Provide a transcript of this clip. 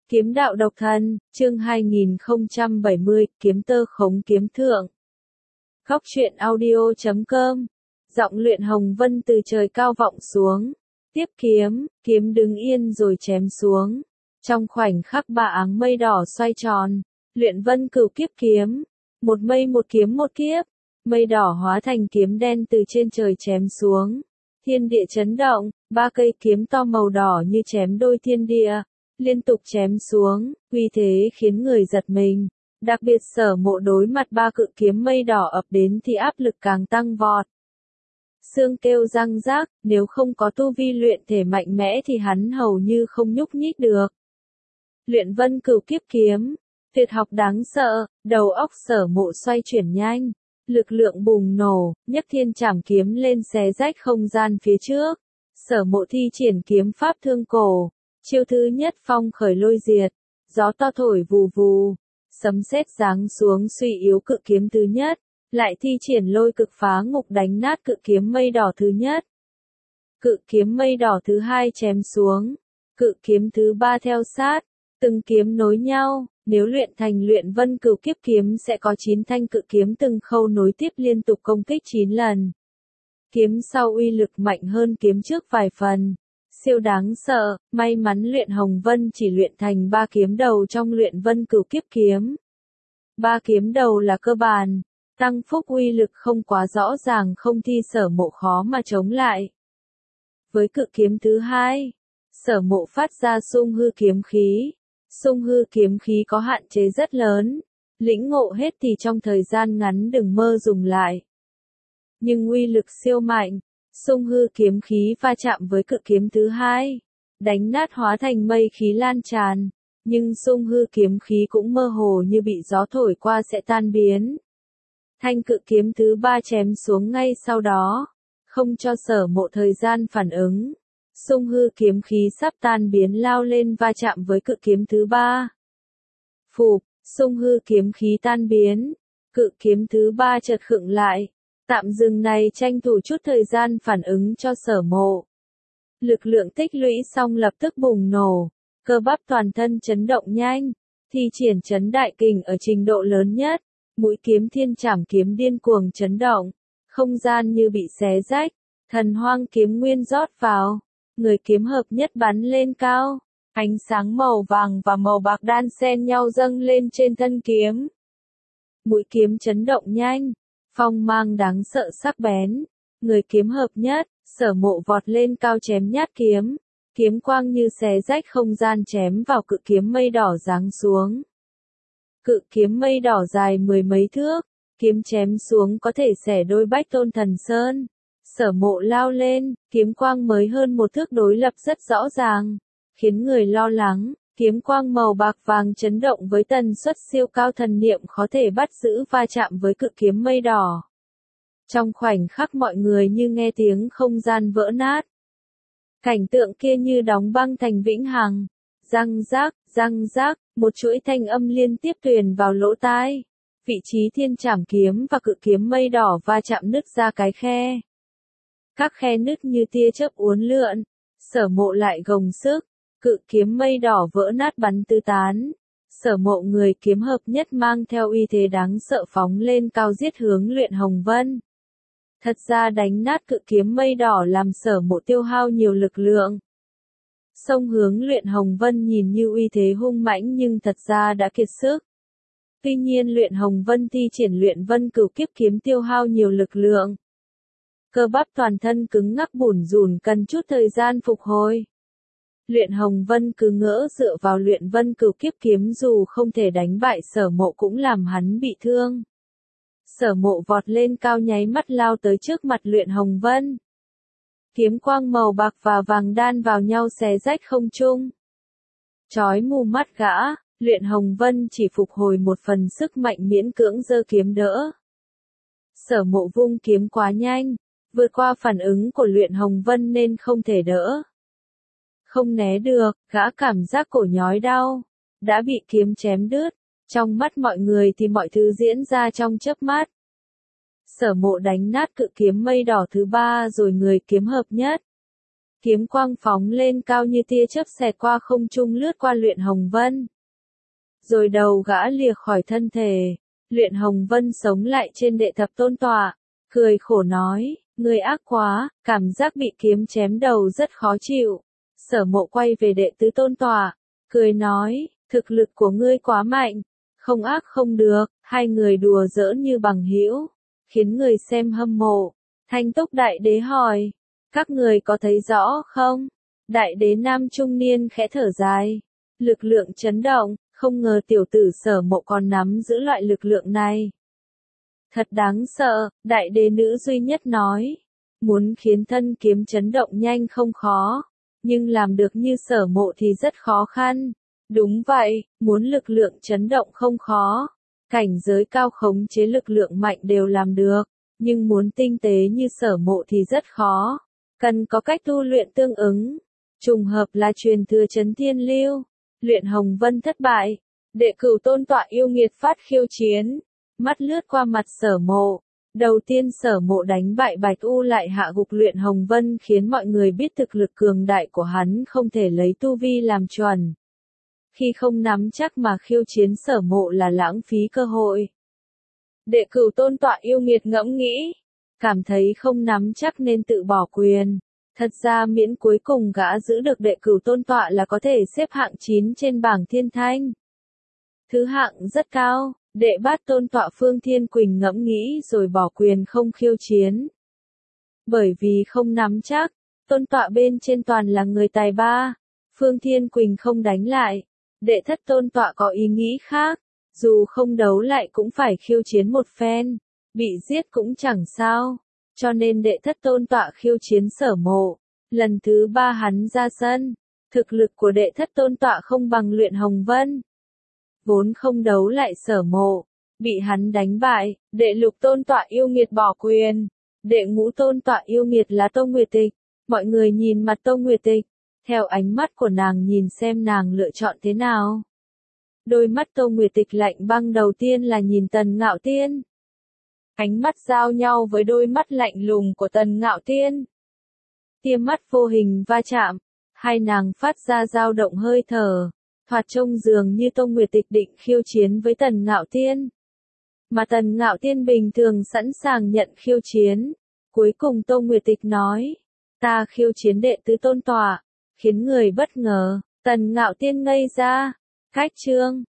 Kiếm đạo độc thân, chương 2070, kiếm tơ khống kiếm thượng. Góc truyện audio.com. Giọng luyện Hồng Vân từ trời cao vọng xuống. Tiếp kiếm, kiếm đứng yên rồi chém xuống. Trong khoảnh khắc ba áng mây đỏ xoay tròn, luyện Vân Cửu kiếp kiếm. Một mây một kiếm một kiếp, mây đỏ hóa thành kiếm đen từ trên trời chém xuống. Thiên địa chấn động, ba cây kiếm to màu đỏ như chém đôi thiên địa. Liên tục chém xuống, uy thế khiến người giật mình. Đặc biệt Sở Mộ đối mặt ba cự kiếm mây đỏ ập đến thì áp lực càng tăng vọt. Xương kêu răng rác, nếu không có tu vi luyện thể mạnh mẽ thì hắn hầu như không nhúc nhích được. Luyện Vân Cửu kiếp kiếm, tuyệt học đáng sợ, đầu óc Sở Mộ xoay chuyển nhanh, lực lượng bùng nổ, nhấc thiên trảm kiếm lên xé rách không gian phía trước. Sở Mộ thi triển kiếm pháp thương cổ. Chiêu thứ nhất phong khởi lôi diệt, gió to thổi vù vù, sấm sét giáng xuống suy yếu cự kiếm thứ nhất, lại thi triển lôi cực phá ngục đánh nát cự kiếm mây đỏ thứ nhất. Cự kiếm mây đỏ thứ hai chém xuống, cự kiếm thứ ba theo sát, từng kiếm nối nhau, nếu luyện thành luyện Vân Cửu kiếp kiếm sẽ có 9 thanh cự kiếm từng khâu nối tiếp liên tục công kích 9 lần. Kiếm sau uy lực mạnh hơn kiếm trước vài phần. Siêu đáng sợ, may mắn luyện Hồng Vân chỉ luyện thành 3 kiếm đầu trong luyện Vân Cửu kiếp kiếm. 3 kiếm đầu là cơ bản, tăng phúc uy lực không quá rõ ràng không thi Sở Mộ khó mà chống lại. Với cự kiếm thứ hai, Sở Mộ phát ra sung hư kiếm khí. Sung hư kiếm khí có hạn chế rất lớn, lĩnh ngộ hết thì trong thời gian ngắn đừng mơ dùng lại. Nhưng uy lực siêu mạnh. Sung hư kiếm khí va chạm với cự kiếm thứ hai, đánh nát hóa thành mây khí lan tràn, nhưng sung hư kiếm khí cũng mơ hồ như bị gió thổi qua sẽ tan biến. Thanh cự kiếm thứ ba chém xuống ngay sau đó, không cho Sở Mộ thời gian phản ứng. Sung hư kiếm khí sắp tan biến lao lên va chạm với cự kiếm thứ ba. Phụp, sung hư kiếm khí tan biến, cự kiếm thứ ba chợt khựng lại. Tạm dừng này tranh thủ chút thời gian phản ứng cho Sở Mộ. Lực lượng tích lũy xong lập tức bùng nổ, cơ bắp toàn thân chấn động nhanh, thi triển chấn đại kình ở trình độ lớn nhất, mũi kiếm thiên trảm kiếm điên cuồng chấn động, không gian như bị xé rách, thần hoang kiếm nguyên rót vào, người kiếm hợp nhất bắn lên cao, ánh sáng màu vàng và màu bạc đan xen nhau dâng lên trên thân kiếm. Mũi kiếm chấn động nhanh. Phong mang đáng sợ sắc bén, người kiếm hợp nhất, Sở Mộ vọt lên cao chém nhát kiếm, kiếm quang như xé rách không gian chém vào cự kiếm mây đỏ giáng xuống. Cự kiếm mây đỏ dài 10 mấy thước, kiếm chém xuống có thể xẻ đôi Bách Tôn Thần Sơn. Sở Mộ lao lên, kiếm quang mới hơn 1 thước đối lập rất rõ ràng, khiến người lo lắng. Kiếm quang màu bạc vàng chấn động với tần suất siêu cao thần niệm khó thể bắt giữ va chạm với cự kiếm mây đỏ. Trong khoảnh khắc mọi người như nghe tiếng không gian vỡ nát. Cảnh tượng kia như đóng băng thành vĩnh hằng. Răng rác, một chuỗi thanh âm liên tiếp truyền vào lỗ tai. Vị trí thiên trảm kiếm và cự kiếm mây đỏ va chạm nứt ra cái khe. Các khe nứt như tia chớp uốn lượn. Sở Mộ lại gồng sức. Cự kiếm mây đỏ vỡ nát bắn tứ tán. Sở Mộ người kiếm hợp nhất mang theo uy thế đáng sợ phóng lên cao giết hướng luyện Hồng Vân. Thật ra đánh nát cự kiếm mây đỏ làm Sở Mộ tiêu hao nhiều lực lượng. Xông hướng luyện Hồng Vân nhìn như uy thế hung mãnh nhưng thật ra đã kiệt sức. Tuy nhiên luyện Hồng Vân thi triển luyện Vân Cửu kiếp kiếm tiêu hao nhiều lực lượng. Cơ bắp toàn thân cứng ngắc bủn rủn cần chút thời gian phục hồi. Luyện Hồng Vân cứ ngỡ dựa vào luyện Vân Cửu kiếp kiếm dù không thể đánh bại Sở Mộ cũng làm hắn bị thương. Sở Mộ vọt lên cao nháy mắt lao tới trước mặt luyện Hồng Vân. Kiếm quang màu bạc và vàng đan vào nhau xé rách không trung. Chói mù mắt gã, luyện Hồng Vân chỉ phục hồi một phần sức mạnh miễn cưỡng giơ kiếm đỡ. Sở Mộ vung kiếm quá nhanh, vượt qua phản ứng của luyện Hồng Vân nên không thể đỡ. Không né được, gã cảm giác cổ nhói đau, đã bị kiếm chém đứt, trong mắt mọi người thì mọi thứ diễn ra trong chớp mắt. Sở Mộ đánh nát cự kiếm mây đỏ thứ ba rồi người kiếm hợp nhất. kiếm quang phóng lên cao như tia chớp xẹt qua không trung lướt qua Luyện Hồng Vân. Rồi đầu gã lìa khỏi thân thể, Luyện Hồng Vân sống lại trên đệ thập tôn tọa, cười khổ nói, ngươi ác quá, cảm giác bị kiếm chém đầu rất khó chịu. Sở Mộ quay về đệ tứ tôn tọa, cười nói, thực lực của ngươi quá mạnh, không ác không được, hai người đùa giỡn như bằng hữu, khiến người xem hâm mộ. Thanh Túc Đại Đế hỏi, các người có thấy rõ không? Đại Đế nam trung niên khẽ thở dài, lực lượng chấn động, không ngờ tiểu tử Sở Mộ còn nắm giữ loại lực lượng này. Thật đáng sợ, Đại Đế nữ duy nhất nói, muốn khiến thân kiếm chấn động nhanh không khó, nhưng làm được như Sở Mộ thì rất khó khăn. Đúng vậy, muốn lực lượng chấn động không khó, cảnh giới cao khống chế lực lượng mạnh đều làm được, nhưng muốn tinh tế như Sở Mộ thì rất khó, cần có cách tu luyện tương ứng. Trùng hợp là truyền thừa Chấn Thiên Lưu, Luyện Hồng Vân thất bại, đệ cửu tôn tọa yêu nghiệt phát khiêu chiến, mắt lướt qua mặt Sở Mộ. Đầu tiên Sở Mộ đánh bại Bạch U lại hạ gục Luyện Hồng Vân khiến mọi người biết thực lực cường đại của hắn không thể lấy tu vi làm chuẩn. Khi không nắm chắc mà khiêu chiến Sở Mộ là lãng phí cơ hội. Đệ cửu tôn tọa yêu nghiệt ngẫm nghĩ, cảm thấy không nắm chắc nên tự bỏ quyền. Thật ra miễn cuối cùng gã giữ được đệ cửu tôn tọa là có thể xếp hạng 9 trên bảng thiên thanh. Thứ hạng rất cao, đệ bát tôn tọa Phương Thiên Quỳnh ngẫm nghĩ rồi bỏ quyền không khiêu chiến. Bởi vì không nắm chắc, tôn tọa bên trên toàn là người tài ba, Phương Thiên Quỳnh không đánh lại. Đệ thất tôn tọa có ý nghĩ khác, dù không đấu lại cũng phải khiêu chiến một phen, bị giết cũng chẳng sao, cho nên đệ thất tôn tọa khiêu chiến Sở Mộ. Lần thứ 3 hắn ra sân, thực lực của đệ thất tôn tọa không bằng Luyện Hồng Vân. Vốn không đấu lại Sở Mộ, bị hắn đánh bại, đệ lục tôn tọa yêu nghiệt bỏ quyền, đệ ngũ tôn tọa yêu nghiệt là Tô Nguyệt Tịch. Mọi người nhìn mặt Tô Nguyệt Tịch, theo ánh mắt của nàng nhìn xem nàng lựa chọn thế nào. Đôi mắt Tô Nguyệt Tịch lạnh băng đầu tiên là nhìn Tần Ngạo Tiên. Ánh mắt giao nhau với đôi mắt lạnh lùng của Tần Ngạo Tiên. Tia mắt vô hình va chạm, hai nàng phát ra dao động hơi thở, thoạt trông dường như Tô Nguyệt Tịch định khiêu chiến với Tần Ngạo Tiên. Mà Tần Ngạo Tiên bình thường sẵn sàng nhận khiêu chiến. Cuối cùng Tô Nguyệt Tịch nói, ta khiêu chiến đệ tứ tôn tọa, khiến người bất ngờ. Tần Ngạo Tiên ngây ra, cách chương.